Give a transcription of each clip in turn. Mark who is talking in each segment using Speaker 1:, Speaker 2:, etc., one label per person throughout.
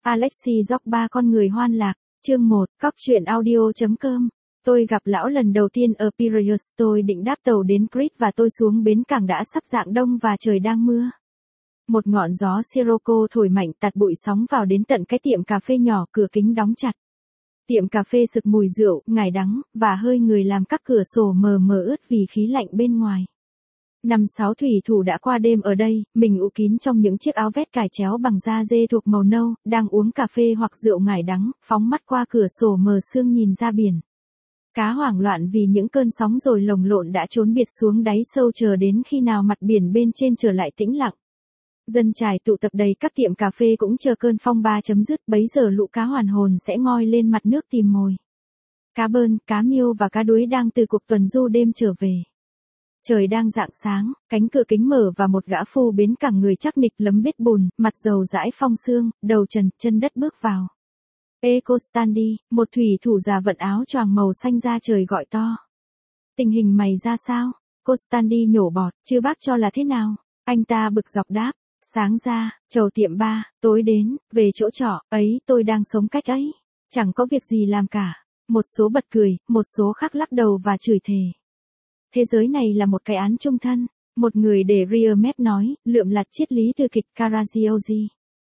Speaker 1: Alexi Dog ba con người hoan lạc, chương 1, cóc truyện audio.com. Tôi gặp lão lần đầu tiên ở Piraeus, tôi định đáp tàu đến Crete và tôi xuống bến cảng đã sắp rạng đông và trời đang mưa. Một ngọn gió Sirocco thổi mạnh tạt bụi sóng vào đến tận cái tiệm cà phê nhỏ, cửa kính đóng chặt. Tiệm cà phê sực mùi rượu, ngải đắng, và hơi người làm các cửa sổ mờ mờ ướt vì khí lạnh bên ngoài. 5-6 thủy thủ đã qua đêm ở đây, mình ụ kín trong những chiếc áo vest cài chéo bằng da dê thuộc màu nâu, đang uống cà phê hoặc rượu ngải đắng, phóng mắt qua cửa sổ mờ sương nhìn ra biển. Cá hoảng loạn vì những cơn sóng rồi lồng lộn đã trốn biệt xuống đáy sâu chờ đến khi nào mặt biển bên trên trở lại tĩnh lặng. Dân chài tụ tập đầy các tiệm cà phê cũng chờ cơn phong ba chấm dứt, bấy giờ lũ cá hoàn hồn sẽ ngoi lên mặt nước tìm mồi. Cá bơn, cá miêu và cá đuối đang từ cuộc tuần du đêm trở về. Trời đang rạng sáng, cánh cửa kính mở và một gã phu bến cảng người chắc nịch lấm vết bùn, mặt dầu dãi phong sương, đầu trần, chân đất bước vào. Ê Costandi, một thủy thủ già vận áo choàng màu xanh ra trời gọi to. Tình hình mày ra sao? Costandi nhổ bọt, chứ bác cho là thế nào? Anh ta bực dọc đáp. Sáng ra, chầu tiệm ba, tối đến, về chỗ trọ, ấy tôi đang sống cách ấy. Chẳng có việc gì làm cả. Một số bật cười, một số khác lắc đầu và chửi thề. Thế giới này là một cái án chung thân. Một người để Riermep nói, lượm lặt triết lý từ kịch Carragiosi.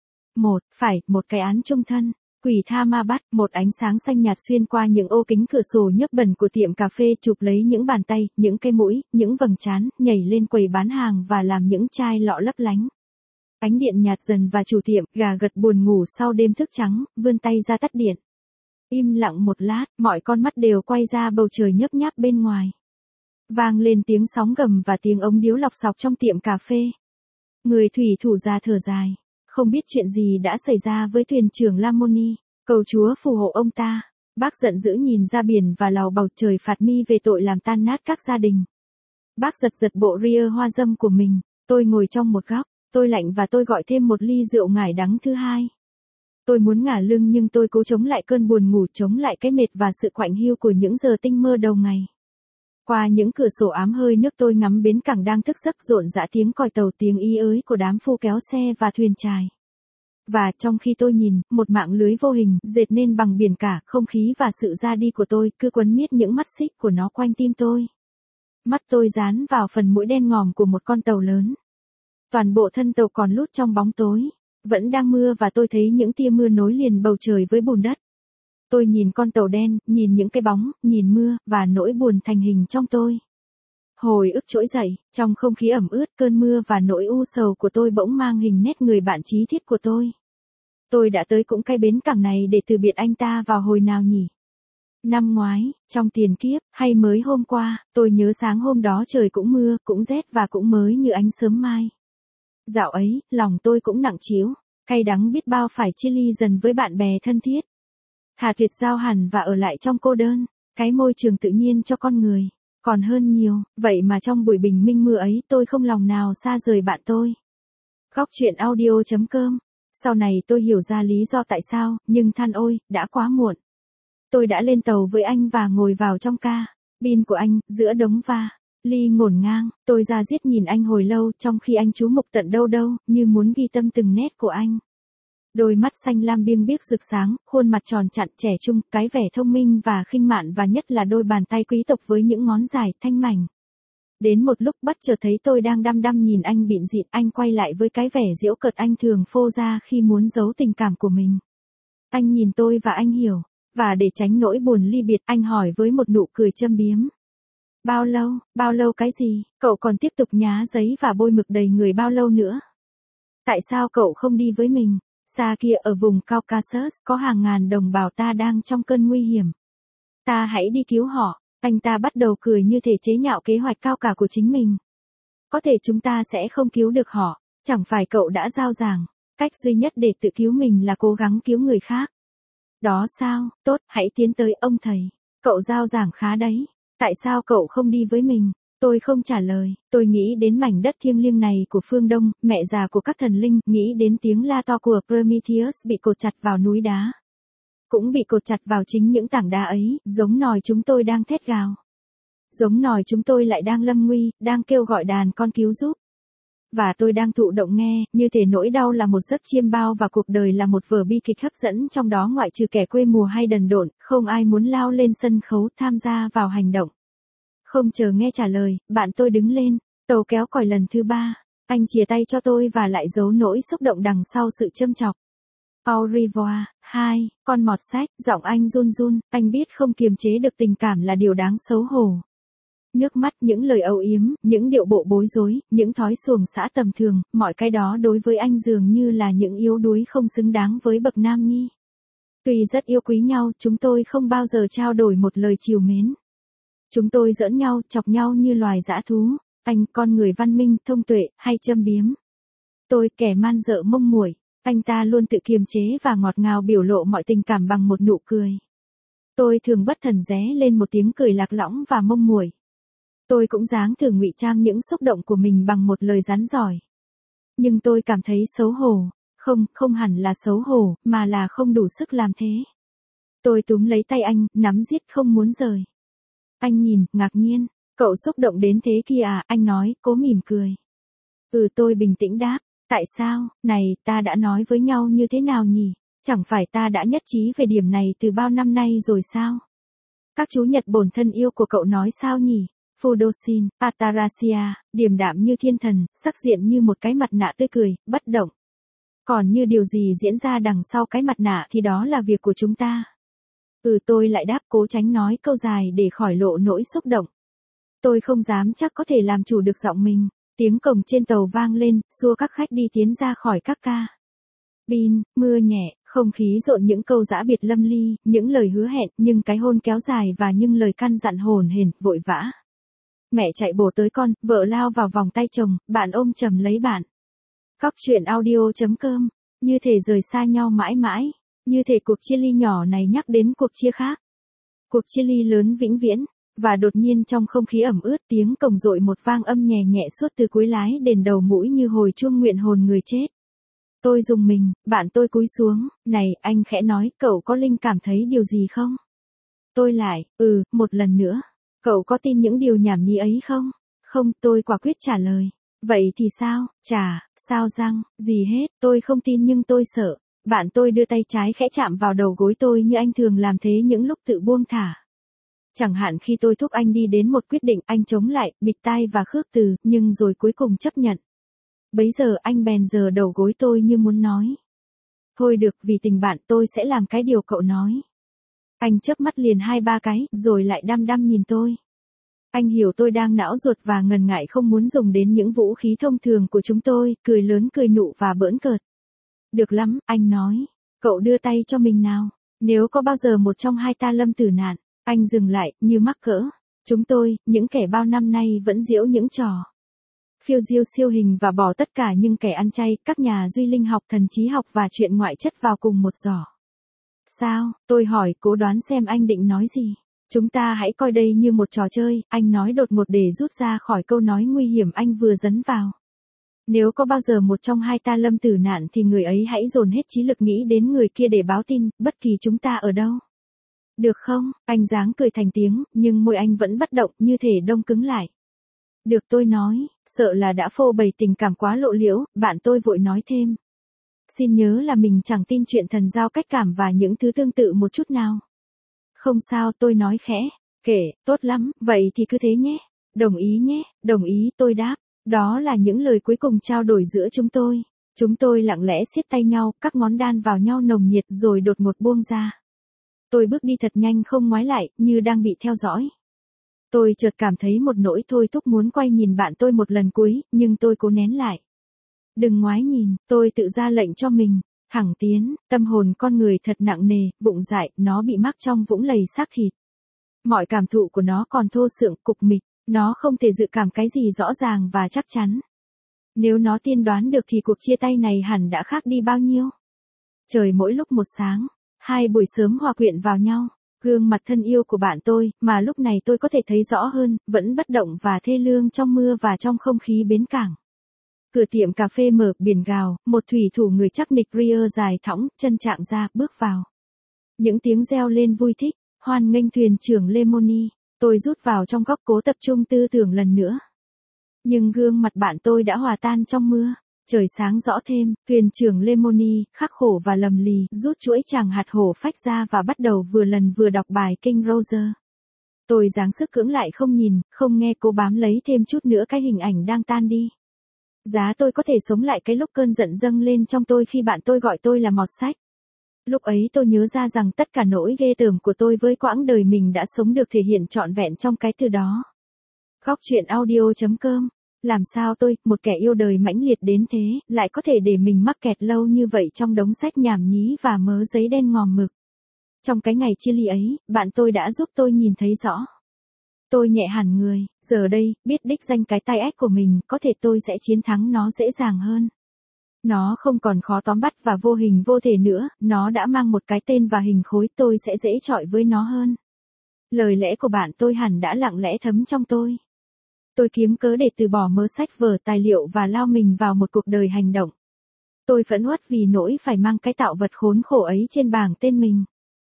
Speaker 1: Một cái án chung thân. Quỷ tha ma bắt, một ánh sáng xanh nhạt xuyên qua những ô kính cửa sổ nhấp bẩn của tiệm cà phê chụp lấy những bàn tay, những cái mũi, những vầng trán, nhảy lên quầy bán hàng và làm những chai lọ lấp lánh. Ánh điện nhạt dần và chủ tiệm, gà gật buồn ngủ sau đêm thức trắng, vươn tay ra tắt điện. Im lặng một lát, mọi con mắt đều quay ra bầu trời nhấp nháp bên ngoài. Vang lên tiếng sóng gầm và tiếng ống điếu lọc sọc trong tiệm cà phê. Người thủy thủ già thở dài. Không biết chuyện gì đã xảy ra với thuyền trưởng Lamoni, cầu Chúa phù hộ ông ta. Bác giận dữ nhìn ra biển và lầu bầu trời phạt mi về tội làm tan nát các gia đình. Bác giật giật bộ ria hoa dâm của mình. Tôi ngồi trong một góc, tôi lạnh và tôi gọi thêm một ly rượu ngải đắng thứ hai. Tôi muốn ngả lưng nhưng tôi cố chống lại cơn buồn ngủ, chống lại cái mệt và sự quạnh hiu của những giờ tinh mơ đầu ngày. Qua những cửa sổ ám hơi nước tôi ngắm bến cảng đang thức giấc, rộn rã tiếng còi tàu, tiếng ý ới của đám phu kéo xe và thuyền chài. Và trong khi tôi nhìn, một mạng lưới vô hình, dệt nên bằng biển cả, không khí và sự ra đi của tôi, cứ quấn miết những mắt xích của nó quanh tim tôi. Mắt tôi dán vào phần mũi đen ngòm của một con tàu lớn. Toàn bộ thân tàu còn lút trong bóng tối. Vẫn đang mưa và tôi thấy những tia mưa nối liền bầu trời với bùn đất. Tôi nhìn con tàu đen, nhìn những cái bóng, nhìn mưa, và nỗi buồn thành hình trong tôi. Hồi ức trỗi dậy, trong không khí ẩm ướt, cơn mưa và nỗi u sầu của tôi bỗng mang hình nét người bạn chí thiết của tôi. Tôi đã tới cũng cái bến cảng này để từ biệt anh ta vào hồi nào nhỉ? Năm ngoái, trong tiền kiếp, hay mới hôm qua, tôi nhớ sáng hôm đó trời cũng mưa, cũng rét và cũng mới như ánh sớm mai. Dạo ấy, lòng tôi cũng nặng trĩu, cay đắng biết bao phải chia ly dần với bạn bè thân thiết. Thà tuyệt giao hẳn và ở lại trong cô đơn, cái môi trường tự nhiên cho con người, còn hơn nhiều, vậy mà trong buổi bình minh mưa ấy tôi không lòng nào xa rời bạn tôi. Góc truyện audio.com. Sau này tôi hiểu ra lý do tại sao, nhưng than ôi, đã quá muộn. Tôi đã lên tàu với anh và ngồi vào trong cabin của anh, giữa đống ly ngổn ngang, tôi ra diết nhìn anh hồi lâu trong khi anh chú mục tận đâu đâu, như muốn ghi tâm từng nét của anh. Đôi mắt xanh lam biêng biếc rực sáng, khuôn mặt tròn trặn trẻ trung, cái vẻ thông minh và khinh mạn và nhất là đôi bàn tay quý tộc với những ngón dài, thanh mảnh. Đến một lúc bất chợt thấy tôi đang đăm đăm nhìn anh bịn dịn, anh quay lại với cái vẻ giễu cợt anh thường phô ra khi muốn giấu tình cảm của mình. Anh nhìn tôi và anh hiểu, và để tránh nỗi buồn ly biệt, anh hỏi với một nụ cười châm biếm. Bao lâu cái gì, cậu còn tiếp tục nhá giấy và bôi mực đầy người bao lâu nữa? Tại sao cậu không đi với mình? Xa kia ở vùng Caucasus, có hàng ngàn đồng bào ta đang trong cơn nguy hiểm. Ta hãy đi cứu họ. Anh ta bắt đầu cười như thể chế nhạo kế hoạch cao cả của chính mình. Có thể chúng ta sẽ không cứu được họ, chẳng phải cậu đã giao giảng, cách duy nhất để tự cứu mình là cố gắng cứu người khác. Đó sao, tốt, hãy tiến tới ông thầy. Cậu giao giảng khá đấy. Tại sao cậu không đi với mình? Tôi không trả lời, tôi nghĩ đến mảnh đất thiêng liêng này của phương Đông, mẹ già của các thần linh, nghĩ đến tiếng la to của Prometheus bị cột chặt vào núi đá. Cũng bị cột chặt vào chính những tảng đá ấy, giống nòi chúng tôi đang thét gào. Giống nòi chúng tôi lại đang lâm nguy, đang kêu gọi đàn con cứu giúp. Và tôi đang thụ động nghe, như thể nỗi đau là một giấc chiêm bao và cuộc đời là một vở bi kịch hấp dẫn, trong đó ngoại trừ kẻ quê mùa hay đần độn, không ai muốn lao lên sân khấu tham gia vào hành động. Không chờ nghe trả lời, bạn tôi đứng lên, tàu kéo còi lần thứ 3. Anh chìa tay cho tôi và lại giấu nỗi xúc động đằng sau sự châm chọc. Au revoir, hai, con mọt sách, giọng anh run run, anh biết không kiềm chế được tình cảm là điều đáng xấu hổ. Nước mắt, những lời âu yếm, những điệu bộ bối rối, những thói xuồng xã tầm thường, mọi cái đó đối với anh dường như là những yếu đuối không xứng đáng với bậc nam nhi. Tuy rất yêu quý nhau, chúng tôi không bao giờ trao đổi một lời trìu mến. Chúng tôi giỡn nhau, chọc nhau như loài dã thú, anh con người văn minh, thông tuệ, hay châm biếm. Tôi kẻ man dợ mông muội, anh ta luôn tự kiềm chế và ngọt ngào biểu lộ mọi tình cảm bằng một nụ cười. Tôi thường bất thần ré lên một tiếng cười lạc lõng và mông muội. Tôi cũng dáng thử ngụy trang những xúc động của mình bằng một lời rắn giỏi. Nhưng tôi cảm thấy xấu hổ, không hẳn là xấu hổ, mà là không đủ sức làm thế. Tôi túm lấy tay anh, nắm giết không muốn rời. Anh nhìn, ngạc nhiên, cậu xúc động đến thế kia à, anh nói, cố mỉm cười. Tôi bình tĩnh đáp, tại sao, này, ta đã nói với nhau như thế nào nhỉ, chẳng phải ta đã nhất trí về điểm này từ bao năm nay rồi sao? Các chú Nhật bổn thân yêu của cậu nói sao nhỉ? Fudoshin, Atarasia, điềm đạm như thiên thần, sắc diện như một cái mặt nạ tươi cười, bất động. Còn như điều gì diễn ra đằng sau cái mặt nạ thì đó là việc của chúng ta. Tôi lại đáp, cố tránh nói câu dài để khỏi lộ nỗi xúc động. Tôi không dám chắc có thể làm chủ được giọng mình. Tiếng còng trên tàu vang lên, xua các khách đi tiến ra khỏi các ca. Bin, mưa nhẹ, không khí rộn những câu giã biệt lâm ly, những lời hứa hẹn, nhưng cái hôn kéo dài và những lời căn dặn hồn hển, vội vã. Mẹ chạy bổ tới con, vợ lao vào vòng tay chồng, bạn ôm chầm lấy bạn. Cóc truyện audio.com, như thể rời xa nhau mãi mãi, như thể cuộc chia ly nhỏ này nhắc đến cuộc chia khác. Cuộc chia ly lớn vĩnh viễn, và đột nhiên trong không khí ẩm ướt tiếng còng dội một vang âm nhẹ nhẹ suốt từ cuối lái đền đầu mũi như hồi chuông nguyện hồn người chết. Tôi rùng mình, bạn tôi cúi xuống, này, anh khẽ nói, cậu có linh cảm thấy điều gì không? Tôi lại, một lần nữa. Cậu có tin những điều nhảm nhí ấy không? Không, tôi quả quyết trả lời. Vậy thì sao? Chà, sao răng, gì hết, tôi không tin nhưng tôi sợ. Bạn tôi đưa tay trái khẽ chạm vào đầu gối tôi như anh thường làm thế những lúc tự buông thả. Chẳng hạn khi tôi thúc anh đi đến một quyết định, anh chống lại, bịt tai và khước từ, nhưng rồi cuối cùng chấp nhận. Bấy giờ anh bèn giở đầu gối tôi như muốn nói. Thôi được, vì tình bạn tôi sẽ làm cái điều cậu nói. Anh chớp mắt liền 2-3 cái, rồi lại đăm đăm nhìn tôi. Anh hiểu tôi đang não ruột và ngần ngại không muốn dùng đến những vũ khí thông thường của chúng tôi, cười lớn cười nụ và bỡn cợt. Được lắm, anh nói. Cậu đưa tay cho mình nào. Nếu có bao giờ một trong hai ta lâm tử nạn, anh dừng lại, như mắc cỡ. Chúng tôi, những kẻ bao năm nay vẫn giễu những trò phiêu diêu siêu hình và bỏ tất cả những kẻ ăn chay, các nhà duy linh học, thần trí học và chuyện ngoại chất vào cùng một giỏ. Sao, tôi hỏi, cố đoán xem anh định nói gì. Chúng ta hãy coi đây như một trò chơi, anh nói đột ngột để rút ra khỏi câu nói nguy hiểm anh vừa dấn vào. Nếu có bao giờ một trong hai ta lâm tử nạn thì người ấy hãy dồn hết trí lực nghĩ đến người kia để báo tin, bất kỳ chúng ta ở đâu. Được không? Anh dáng cười thành tiếng, nhưng môi anh vẫn bất động, như thể đông cứng lại. Được, tôi nói, sợ là đã phô bày tình cảm quá lộ liễu, bạn tôi vội nói thêm. Xin nhớ là mình chẳng tin chuyện thần giao cách cảm và những thứ tương tự một chút nào. Không sao, tôi nói khẽ. Kể, tốt lắm, vậy thì cứ thế nhé. Đồng ý nhé, đồng ý, tôi đáp. Đó là những lời cuối cùng trao đổi giữa chúng tôi. Chúng tôi lặng lẽ siết tay nhau, các ngón đan vào nhau nồng nhiệt rồi đột ngột buông ra. Tôi bước đi thật nhanh không ngoái lại, như đang bị theo dõi. Tôi chợt cảm thấy một nỗi thôi thúc muốn quay nhìn bạn tôi một lần cuối, nhưng tôi cố nén lại. Đừng ngoái nhìn, tôi tự ra lệnh cho mình. Thẳng tiến, tâm hồn con người thật nặng nề, vụng dại, nó bị mắc trong vũng lầy xác thịt. Mọi cảm thụ của nó còn thô sượng, cục mịch, nó không thể dự cảm cái gì rõ ràng và chắc chắn. Nếu nó tiên đoán được thì cuộc chia tay này hẳn đã khác đi bao nhiêu. Trời mỗi lúc một sáng, hai buổi sớm hòa quyện vào nhau, gương mặt thân yêu của bạn tôi, mà lúc này tôi có thể thấy rõ hơn, vẫn bất động và thê lương trong mưa và trong không khí bến cảng. Cửa tiệm cà phê mở, biển gào, một thủy thủ người chắc nịch Rier dài thõng, chân chạm ra, bước vào. Những tiếng reo lên vui thích, hoan nghênh thuyền trưởng Lemony. Tôi rút vào trong góc cố tập trung tư tưởng lần nữa. Nhưng gương mặt bạn tôi đã hòa tan trong mưa. Trời sáng rõ thêm, thuyền trưởng Lemony, khắc khổ và lầm lì, rút chuỗi chàng hạt hổ phách ra và bắt đầu vừa lần vừa đọc bài King Roger. Tôi giáng sức cưỡng lại không nhìn, không nghe, cố bám lấy thêm chút nữa cái hình ảnh đang tan đi. Giá tôi có thể sống lại cái lúc cơn giận dâng lên trong tôi khi bạn tôi gọi tôi là mọt sách. Lúc ấy tôi nhớ ra rằng tất cả nỗi ghê tởm của tôi với quãng đời mình đã sống được thể hiện trọn vẹn trong cái từ đó. Góc truyện audio.com. Làm sao tôi, một kẻ yêu đời mãnh liệt đến thế, lại có thể để mình mắc kẹt lâu như vậy trong đống sách nhảm nhí và mớ giấy đen ngòm mực. Trong cái ngày chia ly ấy, bạn tôi đã giúp tôi nhìn thấy rõ. Tôi nhẹ hẳn người, giờ đây, biết đích danh cái tai ách của mình, có thể tôi sẽ chiến thắng nó dễ dàng hơn. Nó không còn khó tóm bắt và vô hình vô thể nữa, nó đã mang một cái tên và hình khối, tôi sẽ dễ chọi với nó hơn. Lời lẽ của bạn tôi hẳn đã lặng lẽ thấm trong tôi. Tôi kiếm cớ để từ bỏ mớ sách vở tài liệu và lao mình vào một cuộc đời hành động. Tôi phẫn uất vì nỗi phải mang cái tạo vật khốn khổ ấy trên bảng tên mình.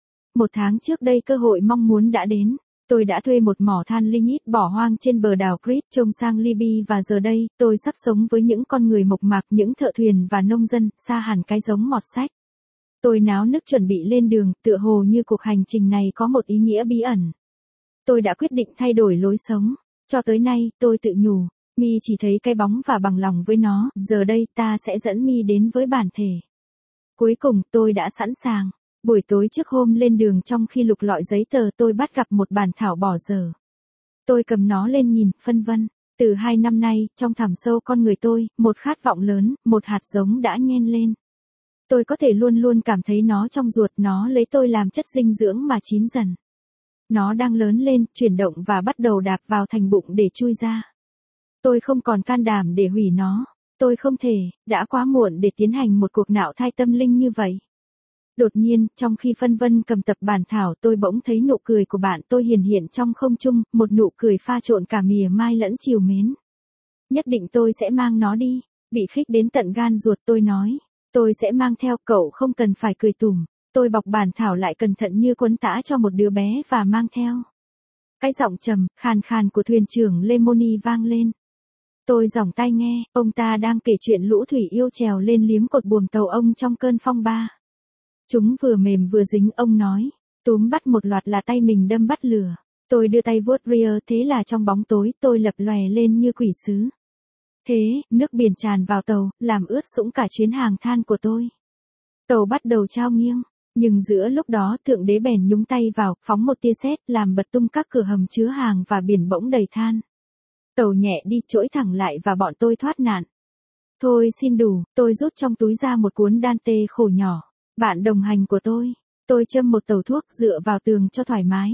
Speaker 1: 1 tháng trước đây cơ hội mong muốn đã đến. Tôi đã thuê một mỏ than lignite bỏ hoang trên bờ đảo Crete trông sang Libya và giờ đây, tôi sắp sống với những con người mộc mạc, những thợ thuyền và nông dân, xa hẳn cái giống mọt sách. Tôi náo nức chuẩn bị lên đường, tựa hồ như cuộc hành trình này có một ý nghĩa bí ẩn. Tôi đã quyết định thay đổi lối sống. Cho tới nay, tôi tự nhủ, Mi chỉ thấy cái bóng và bằng lòng với nó, giờ đây ta sẽ dẫn Mi đến với bản thể. Cuối cùng, tôi đã sẵn sàng. Buổi tối trước hôm lên đường trong khi lục lọi giấy tờ tôi bắt gặp một bản thảo bỏ dở. Tôi cầm nó lên nhìn, phân vân. Từ 2 năm nay, trong thẳm sâu con người tôi, một khát vọng lớn, một hạt giống đã nhen lên. Tôi có thể luôn luôn cảm thấy nó trong ruột, nó lấy tôi làm chất dinh dưỡng mà chín dần. Nó đang lớn lên, chuyển động và bắt đầu đạp vào thành bụng để chui ra. Tôi không còn can đảm để hủy nó. Tôi không thể, đã quá muộn để tiến hành một cuộc nạo thai tâm linh như vậy. Đột nhiên, trong khi phân vân cầm tập bản thảo tôi bỗng thấy nụ cười của bạn tôi hiển hiện trong không trung, một nụ cười pha trộn cả mỉa mai lẫn trìu mến. Nhất định tôi sẽ mang nó đi. Bị khích đến tận gan ruột tôi nói. Tôi sẽ mang theo, cậu không cần phải cười tủm. Tôi bọc bản thảo lại cẩn thận như cuốn tã cho một đứa bé và mang theo. Cái giọng trầm, khàn khàn của thuyền trưởng Lemony vang lên. Tôi giỏng tai nghe, ông ta đang kể chuyện lũ thủy yêu trèo lên liếm cột buồm tàu ông trong cơn phong ba. Chúng vừa mềm vừa dính, ông nói. Túm bắt một loạt là tay mình đâm bắt lửa. Tôi đưa tay vuốt rear, thế là trong bóng tối tôi lập lòe lên như quỷ sứ. Thế, nước biển tràn vào tàu, làm ướt sũng cả chuyến hàng than của tôi. Tàu bắt đầu chao nghiêng. Nhưng giữa lúc đó Thượng Đế bèn nhúng tay vào, phóng một tia sét, làm bật tung các cửa hầm chứa hàng và biển bỗng đầy than. Tàu nhẹ đi, trỗi thẳng lại và bọn tôi thoát nạn. Thôi xin đủ, tôi rút trong túi ra một cuốn Dante khổ nhỏ. Bạn đồng hành của tôi châm một tàu thuốc dựa vào tường cho thoải mái.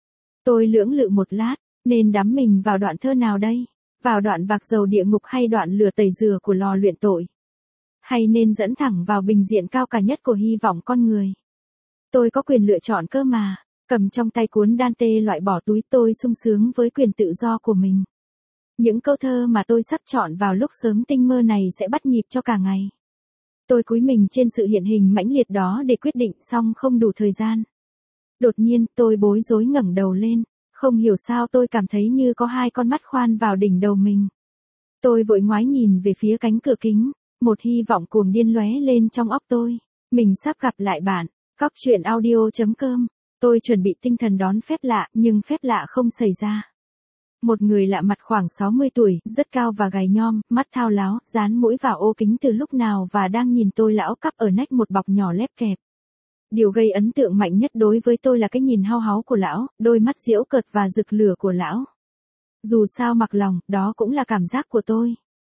Speaker 1: Tôi lưỡng lự một lát, nên đắm mình vào đoạn thơ nào đây? Vào đoạn vạc dầu địa ngục hay đoạn lửa tẩy rửa của lò luyện tội? Hay nên dẫn thẳng vào bình diện cao cả nhất của hy vọng con người? Tôi có quyền lựa chọn cơ mà. Cầm trong tay cuốn Dante loại bỏ túi, tôi sung sướng với quyền tự do của mình. Những câu thơ mà tôi sắp chọn vào lúc sớm tinh mơ này sẽ bắt nhịp cho cả ngày. Tôi cúi mình trên sự hiện hình mãnh liệt đó để quyết định, xong không đủ thời gian. Đột nhiên, tôi bối rối ngẩng đầu lên. Không hiểu sao tôi cảm thấy như có 2 con mắt khoan vào đỉnh đầu mình. Tôi vội ngoái nhìn về phía cánh cửa kính. Một hy vọng cuồng điên lóe lên trong óc tôi. Mình sắp gặp lại bạn. Góc truyện audio.com. Tôi chuẩn bị tinh thần đón phép lạ, nhưng phép lạ không xảy ra. Một người lạ mặt khoảng 60 tuổi, rất cao và gầy nhom, mắt thao láo, dán mũi vào ô kính từ lúc nào và đang nhìn tôi lão cắp ở nách một bọc nhỏ lép kẹp. Điều gây ấn tượng mạnh nhất đối với tôi là cái nhìn hao háu của lão, đôi mắt giễu cợt và rực lửa của lão. Dù sao mặc lòng, đó cũng là cảm giác của tôi.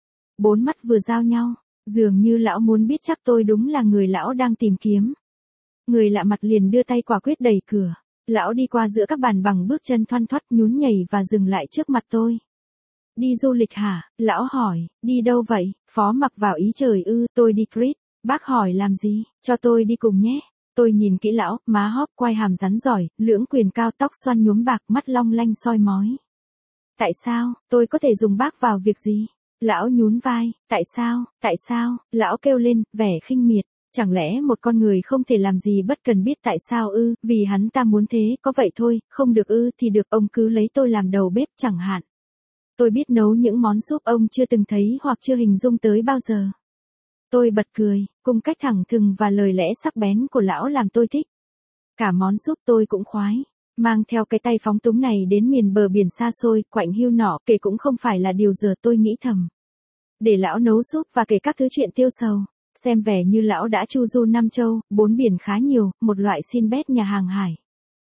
Speaker 1: 4 mắt vừa giao nhau, dường như lão muốn biết chắc tôi đúng là người lão đang tìm kiếm. Người lạ mặt liền đưa tay quả quyết đẩy cửa. Lão đi qua giữa các bàn bằng bước chân thoăn thoắt, nhún nhảy và dừng lại trước mặt tôi. Đi du lịch hả? Lão hỏi. Đi đâu vậy? Phó mặc vào ý trời ư, tôi đi Crete. Bác hỏi làm gì? Cho tôi đi cùng nhé. Tôi nhìn kỹ lão, má hóp quai hàm rắn giỏi, lưỡng quyền cao, tóc xoăn nhuốm bạc, mắt long lanh soi mói. Tại sao? Tôi có thể dùng bác vào việc gì? Lão nhún vai. Tại sao? Tại sao? Lão kêu lên, vẻ khinh miệt. Chẳng lẽ một con người không thể làm gì bất cần biết tại sao ư? Vì hắn ta muốn thế, có vậy thôi, không được ư thì được, ông cứ lấy tôi làm đầu bếp chẳng hạn. Tôi biết nấu những món súp ông chưa từng thấy hoặc chưa hình dung tới bao giờ. Tôi bật cười, cùng cách thẳng thừng và lời lẽ sắc bén của lão làm tôi thích. Cả món súp tôi cũng khoái. Mang theo cái tay phóng túng này đến miền bờ biển xa xôi, quạnh hiu nọ kể cũng không phải là điều giờ tôi nghĩ thầm. Để lão nấu súp và kể các thứ chuyện tiêu sầu. Xem vẻ như lão đã chu du năm châu, bốn biển khá nhiều, một loại xin bét nhà hàng hải.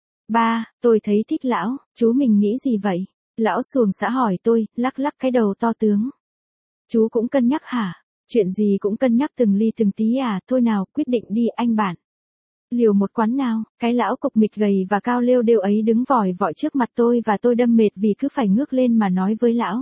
Speaker 1: Ba, tôi thấy thích lão, chú mình nghĩ gì vậy? Lão xuồng xã hỏi tôi, lắc lắc cái đầu to tướng. Chú cũng cân nhắc hả? Chuyện gì cũng cân nhắc từng ly từng tí à, thôi nào, quyết định đi anh bạn. Liều một quán nào, cái lão cục mịch gầy và cao lêu đêu ấy đứng vòi vọi trước mặt tôi và tôi đâm mệt vì cứ phải ngước lên mà nói với lão.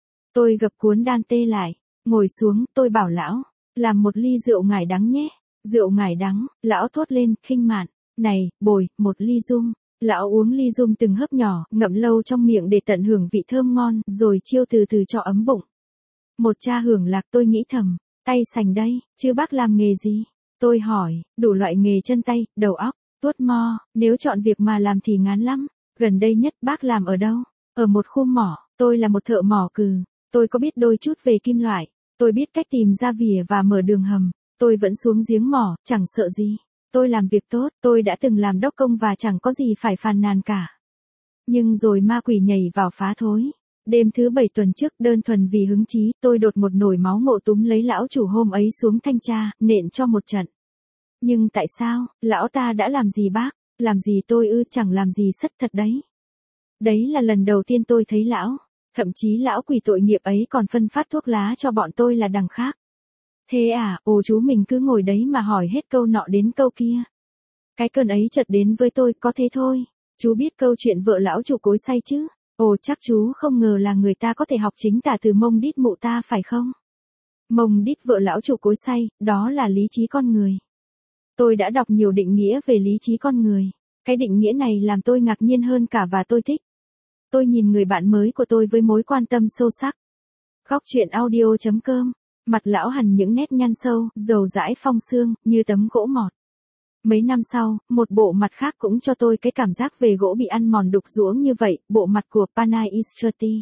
Speaker 1: Tôi gập cuốn đan tê lại, ngồi xuống, tôi bảo lão, làm một ly rượu ngải đắng nhé. Rượu ngải đắng, lão thốt lên, khinh mạn. Này, bồi, một ly rum. Lão uống ly rum từng hớp nhỏ, ngậm lâu trong miệng để tận hưởng vị thơm ngon, rồi chiêu từ từ cho ấm bụng. Một cha hưởng lạc, tôi nghĩ thầm, tay sành đây, chứ bác làm nghề gì? Tôi hỏi, đủ loại nghề chân tay, đầu óc, tuốt mo, nếu chọn việc mà làm thì ngán lắm. Gần đây nhất bác làm ở đâu? Ở một khu mỏ, tôi là một thợ mỏ cừ. Tôi có biết đôi chút về kim loại. Tôi biết cách tìm ra vỉa và mở đường hầm. Tôi vẫn xuống giếng mỏ, chẳng sợ gì. Tôi làm việc tốt, tôi đã từng làm đốc công và chẳng có gì phải phàn nàn cả. Nhưng rồi ma quỷ nhảy vào phá thối. Đêm thứ 7 tuần trước, đơn thuần vì hứng chí, tôi đột một nổi máu ngộ túm lấy lão chủ hôm ấy xuống thanh tra, nện cho một trận. Nhưng tại sao, lão ta đã làm gì bác? Làm gì tôi ư, chẳng làm gì sất thật đấy. Đấy là lần đầu tiên tôi thấy lão. Thậm chí lão quỷ tội nghiệp ấy còn phân phát thuốc lá cho bọn tôi là đằng khác. Thế à, ồ chú mình cứ ngồi đấy mà hỏi hết câu nọ đến câu kia. Cái cơn ấy chợt đến với tôi, có thế thôi. Chú biết câu chuyện vợ lão chủ cối xay chứ? Ồ chắc chú không ngờ là người ta có thể học chính tả từ mông đít mụ ta phải không? Mông đít vợ lão chủ cối xay, đó là lý trí con người. Tôi đã đọc nhiều định nghĩa về lý trí con người. Cái định nghĩa này làm tôi ngạc nhiên hơn cả và tôi thích. Tôi nhìn người bạn mới của tôi với mối quan tâm sâu sắc. Góc chuyện audio.com. Mặt lão hằn những nét nhăn sâu, dầu dãi phong xương, như tấm gỗ mọt. Mấy năm sau, một bộ mặt khác cũng cho tôi cái cảm giác về gỗ bị ăn mòn đục ruỗng như vậy, bộ mặt của Panay Istrati.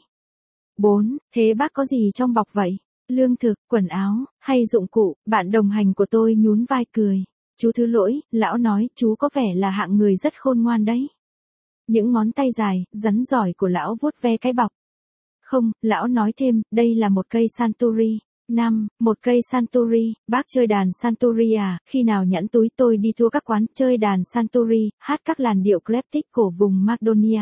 Speaker 1: 4. Thế bác có gì trong bọc vậy? Lương thực, quần áo, hay dụng cụ? Bạn đồng hành của tôi nhún vai cười. Chú thứ lỗi, lão nói, chú có vẻ là hạng người rất khôn ngoan đấy. Những ngón tay dài, rắn giỏi của lão vuốt ve cái bọc. Không, lão nói thêm, đây là một cây Santuri. 5. Một cây Santuri, bác chơi đàn Santuri à? Khi nào nhẵn túi tôi đi tour các quán chơi đàn Santuri, hát các làn điệu Kleptic của vùng Macedonia.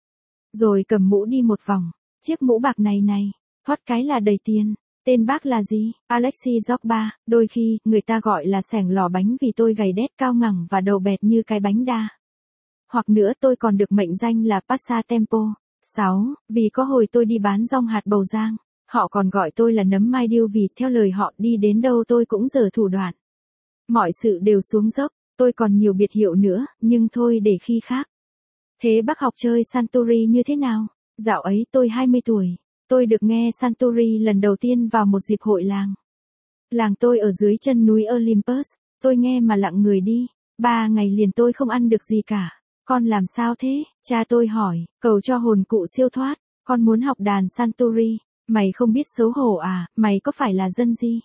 Speaker 1: Rồi cầm mũ đi một vòng. Chiếc mũ bạc này, thoát cái là đầy tiền. Tên bác là gì? Alexei Zokba. Đôi khi, người ta gọi là xẻng lò bánh vì tôi gầy đét cao ngẳng và đầu bẹt như cái bánh đa. Hoặc nữa tôi còn được mệnh danh là Passatempo. 6. Vì có hồi tôi đi bán rong hạt bầu rang. Họ còn gọi tôi là nấm mai điêu vì theo lời họ đi đến đâu tôi cũng giở thủ đoạn. Mọi sự đều xuống dốc, tôi còn nhiều biệt hiệu nữa, nhưng thôi để khi khác. Thế bác học chơi Santuri như thế nào? Dạo ấy tôi 20 tuổi. Tôi được nghe Santuri lần đầu tiên vào một dịp hội làng. Làng tôi ở dưới chân núi Olympus. Tôi nghe mà lặng người đi. 3 ngày liền tôi không ăn được gì cả. Con làm sao thế? Cha tôi hỏi, cầu cho hồn cụ siêu thoát. Con muốn học đàn Santuri. Mày không biết xấu hổ à, mày có phải là dân gì?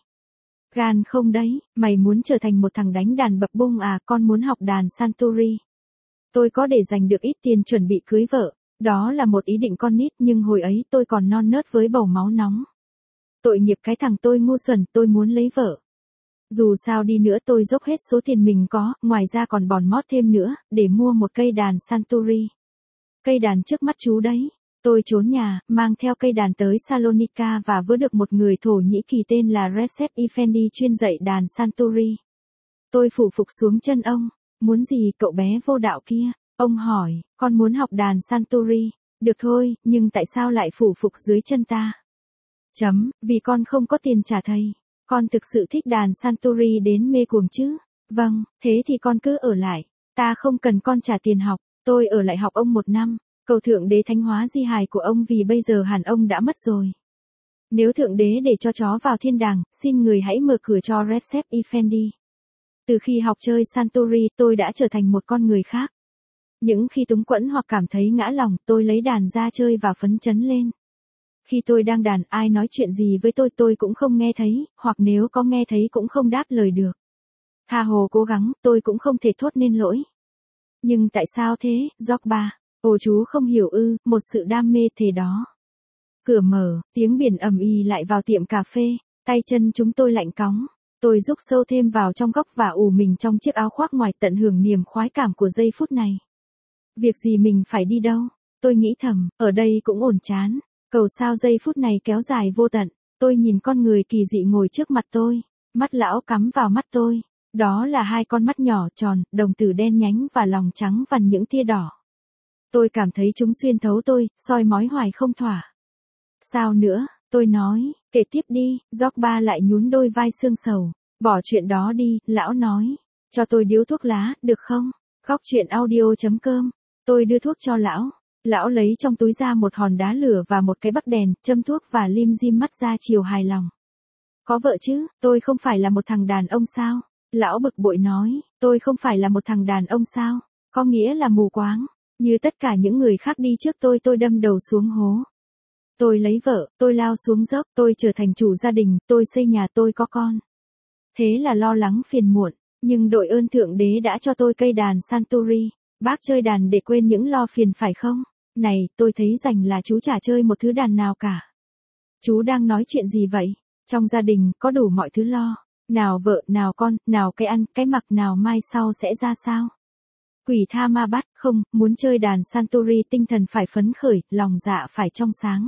Speaker 1: Gan không đấy, mày muốn trở thành một thằng đánh đàn bập bung à, con muốn học đàn Santuri. Tôi có để dành được ít tiền chuẩn bị cưới vợ, đó là một ý định con nít nhưng hồi ấy tôi còn non nớt với bầu máu nóng. Tội nghiệp cái thằng tôi ngu xuẩn, tôi muốn lấy vợ. Dù sao đi nữa tôi dốc hết số tiền mình có, ngoài ra còn bòn mót thêm nữa, để mua một cây đàn Santuri. Cây đàn trước mắt chú đấy. Tôi trốn nhà, mang theo cây đàn tới Salonika và vớ được một người Thổ Nhĩ Kỳ tên là Recep Efendi chuyên dạy đàn Santuri. Tôi phủ phục xuống chân ông. Muốn gì cậu bé vô đạo kia? Ông hỏi, con muốn học đàn Santuri. Được thôi, nhưng tại sao lại phủ phục dưới chân ta? Vì con không có tiền trả thầy. Con thực sự thích đàn Santuri đến mê cuồng chứ? Vâng, thế thì con cứ ở lại. Ta không cần con trả tiền học. Tôi ở lại học ông 1 năm. Cầu Thượng Đế thánh hóa di hài của ông vì bây giờ hẳn ông đã mất rồi. Nếu Thượng Đế để cho chó vào thiên đàng, xin người hãy mở cửa cho Recep Efendi. Từ khi học chơi Santuri tôi đã trở thành một con người khác. Những khi túng quẫn hoặc cảm thấy ngã lòng tôi lấy đàn ra chơi và phấn chấn lên. Khi tôi đang đàn, ai nói chuyện gì với tôi cũng không nghe thấy, hoặc nếu có nghe thấy cũng không đáp lời được. Tha hồ cố gắng, tôi cũng không thể thốt nên lỗi. Nhưng tại sao thế, Jogba? Ồ chú không hiểu ư, một sự đam mê thế đó. Cửa mở, tiếng biển ầm ĩ lại vào tiệm cà phê, tay chân chúng tôi lạnh cóng. Tôi rúc sâu thêm vào trong góc và ủ mình trong chiếc áo khoác ngoài tận hưởng niềm khoái cảm của giây phút này. Việc gì mình phải đi đâu? Tôi nghĩ thầm, ở đây cũng ổn chán. Cầu sao giây phút này kéo dài vô tận. Tôi nhìn con người kỳ dị ngồi trước mặt tôi. Mắt lão cắm vào mắt tôi. Đó là hai con mắt nhỏ tròn, đồng tử đen nhánh và lòng trắng vằn những tia đỏ. Tôi cảm thấy chúng xuyên thấu tôi, soi mói hoài không thỏa. Sao nữa? Tôi nói, kể tiếp đi. Jogba lại nhún đôi vai xương sầu. Bỏ chuyện đó đi, lão nói. Cho tôi điếu thuốc lá, được không? Góc chuyện audio.com. Tôi đưa thuốc cho lão. Lão lấy trong túi ra một hòn đá lửa và một cái bắc đèn, châm thuốc và lim dim mắt ra chiều hài lòng. Có vợ chứ, tôi không phải là một thằng đàn ông sao? Lão bực bội nói, tôi không phải là một thằng đàn ông sao? Có nghĩa là mù quáng. Như tất cả những người khác đi trước tôi đâm đầu xuống hố. Tôi lấy vợ, tôi lao xuống dốc, tôi trở thành chủ gia đình, tôi xây nhà, tôi có con. Thế là lo lắng phiền muộn, nhưng đội ơn Thượng Đế đã cho tôi cây đàn Santuri. Bác chơi đàn để quên những lo phiền phải không? Này, tôi thấy rành là chú chả chơi một thứ đàn nào cả. Chú đang nói chuyện gì vậy? Trong gia đình, có đủ mọi thứ lo. Nào vợ, nào con, nào cái ăn, cái mặc, nào mai sau sẽ ra sao? Quỷ tha ma bắt, không, muốn chơi đàn Santuri tinh thần phải phấn khởi, lòng dạ phải trong sáng.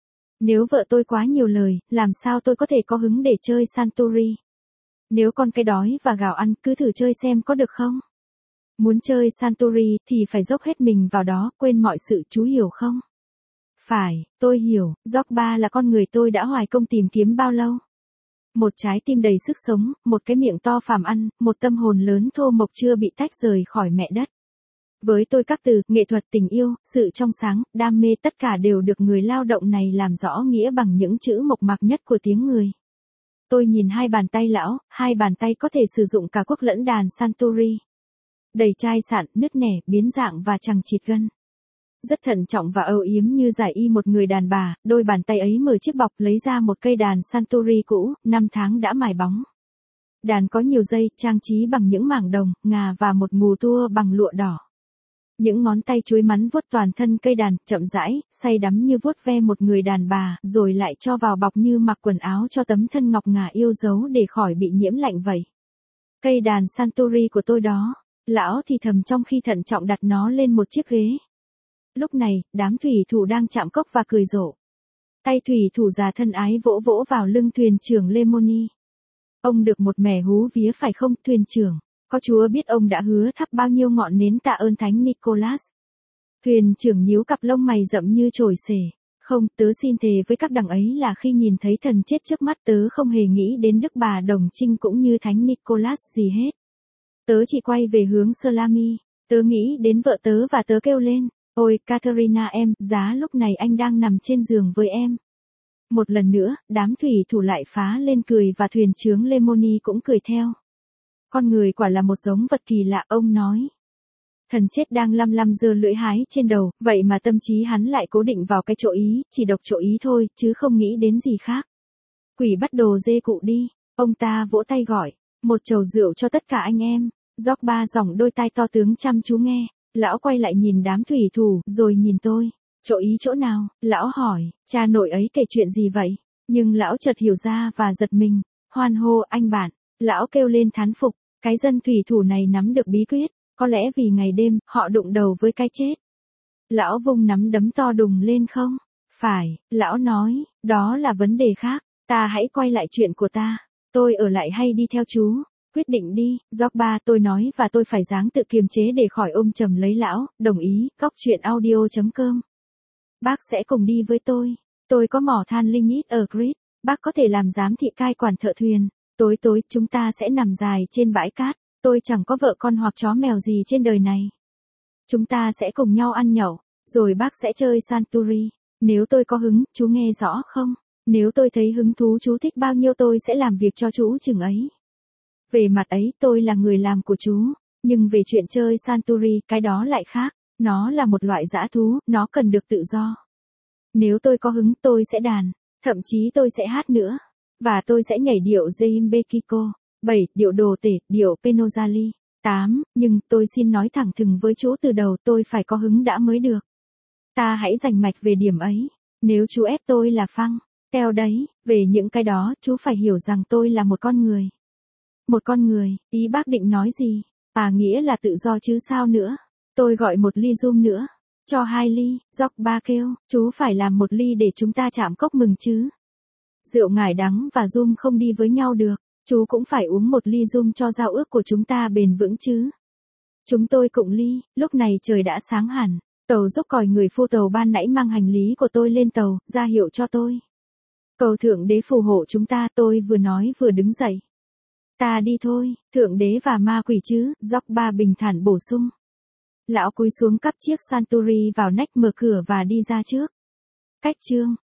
Speaker 1: Nếu vợ tôi quá nhiều lời, làm sao tôi có thể có hứng để chơi Santuri? Nếu con cái đói và gào ăn, cứ thử chơi xem có được không? Muốn chơi Santuri thì phải dốc hết mình vào đó, quên mọi sự, chú hiểu không? Phải, tôi hiểu, Jogba là con người tôi đã hoài công tìm kiếm bao lâu. Một trái tim đầy sức sống, một cái miệng to phàm ăn, một tâm hồn lớn thô mộc chưa bị tách rời khỏi mẹ đất. Với tôi các từ, nghệ thuật, tình yêu, sự trong sáng, đam mê tất cả đều được người lao động này làm rõ nghĩa bằng những chữ mộc mạc nhất của tiếng người. Tôi nhìn hai bàn tay lão, hai bàn tay có thể sử dụng cả cuốc lẫn đàn Santuri. Đầy chai sạn, nứt nẻ, biến dạng và chằng chịt gân. Rất thận trọng và âu yếm như giải y một người đàn bà, đôi bàn tay ấy mở chiếc bọc lấy ra một cây đàn Santuri cũ, 5 tháng đã mài bóng. Đàn có nhiều dây, trang trí bằng những mảng đồng, ngà và một ngù tua bằng lụa đỏ. Những ngón tay chuối mắn vuốt toàn thân cây đàn, chậm rãi, say đắm như vuốt ve một người đàn bà, rồi lại cho vào bọc như mặc quần áo cho tấm thân ngọc ngà yêu dấu để khỏi bị nhiễm lạnh vậy. Cây đàn Santuri của tôi đó. Lão thì thầm trong khi thận trọng đặt nó lên một chiếc ghế. Lúc này, đám thủy thủ đang chạm cốc và cười rộ. Tay thủy thủ già thân ái vỗ vỗ vào lưng thuyền trưởng Lemony. Ông được một mẻ hú vía phải không, thuyền trưởng? Có Chúa biết ông đã hứa thắp bao nhiêu ngọn nến tạ ơn Thánh Nicholas. Thuyền trưởng nhíu cặp lông mày rậm như chổi xể. Không, tớ xin thề với các đằng ấy là khi nhìn thấy thần chết trước mắt tớ không hề nghĩ đến Đức Bà Đồng Trinh cũng như Thánh Nicholas gì hết. Tớ chỉ quay về hướng Salami. Tớ nghĩ đến vợ tớ và tớ kêu lên. Ôi, Katerina em, giá lúc này anh đang nằm trên giường với em. Một lần nữa, đám thủy thủ lại phá lên cười và thuyền trưởng Lemony cũng cười theo. Con người quả là một giống vật kỳ lạ, ông nói. Thần chết đang lăm lăm giơ lưỡi hái trên đầu, vậy mà tâm trí hắn lại cố định vào cái chỗ ý, chỉ độc chỗ ý thôi, chứ không nghĩ đến gì khác. Quỷ bắt đồ dê cụ đi, ông ta vỗ tay gọi, một chầu rượu cho tất cả anh em. Jogba giỏng đôi tai to tướng chăm chú nghe, lão quay lại nhìn đám thủy thủ, rồi nhìn tôi. Chỗ ý chỗ nào? Lão hỏi, cha nội ấy kể chuyện gì vậy? Nhưng lão chợt hiểu ra và giật mình, hoan hô anh bạn, lão kêu lên thán phục, cái dân thủy thủ này nắm được bí quyết, có lẽ vì ngày đêm, họ đụng đầu với cái chết. Lão vung nắm đấm to đùng lên không? Phải, lão nói, đó là vấn đề khác, ta hãy quay lại chuyện của ta, tôi ở lại hay đi theo chú? Quyết định đi, Jogba, tôi nói và tôi phải dáng tự kiềm chế để khỏi ôm chầm lấy lão, đồng ý, góc chuyện audio.com. Bác sẽ cùng đi với tôi có mỏ than lignite ở Crete, bác có thể làm giám thị cai quản thợ thuyền, tối tối chúng ta sẽ nằm dài trên bãi cát, tôi chẳng có vợ con hoặc chó mèo gì trên đời này. Chúng ta sẽ cùng nhau ăn nhậu, rồi bác sẽ chơi Santuri, nếu tôi có hứng, chú nghe rõ không? Nếu tôi thấy hứng thú chú thích bao nhiêu tôi sẽ làm việc cho chú chừng ấy. Về mặt ấy tôi là người làm của chú, nhưng về chuyện chơi Santuri cái đó lại khác, nó là một loại dã thú, nó cần được tự do. Nếu tôi có hứng tôi sẽ đàn, thậm chí tôi sẽ hát nữa. Và tôi sẽ nhảy điệu Zeimbekiko. 7. Điệu đồ tể, điệu Penozali. 8. Nhưng tôi xin nói thẳng thừng với chú từ đầu tôi phải có hứng đã mới được. Ta hãy rành mạch về điểm ấy. Nếu chú ép tôi là phăng, teo đấy, về những cái đó chú phải hiểu rằng tôi là một con người. Một con người, ý bác định nói gì? À nghĩa là tự do chứ sao nữa. Tôi gọi một ly rum nữa. Cho 2 ly, Dọc Ba kêu, chú phải làm 1 ly để chúng ta chạm cốc mừng chứ. Rượu ngải đắng và rum không đi với nhau được, chú cũng phải uống 1 ly rum cho giao ước của chúng ta bền vững chứ. Chúng tôi cụng ly, lúc này trời đã sáng hẳn. Tàu giúp còi người phu tàu ban nãy mang hành lý của tôi lên tàu, ra hiệu cho tôi. Cầu Thượng Đế phù hộ chúng ta, tôi vừa nói vừa đứng dậy. Ta đi thôi, Thượng Đế và ma quỷ chứ, Dọc Ba bình thản bổ sung. Lão cúi xuống cắp chiếc Santuri vào nách mở cửa và đi ra trước. Cách chương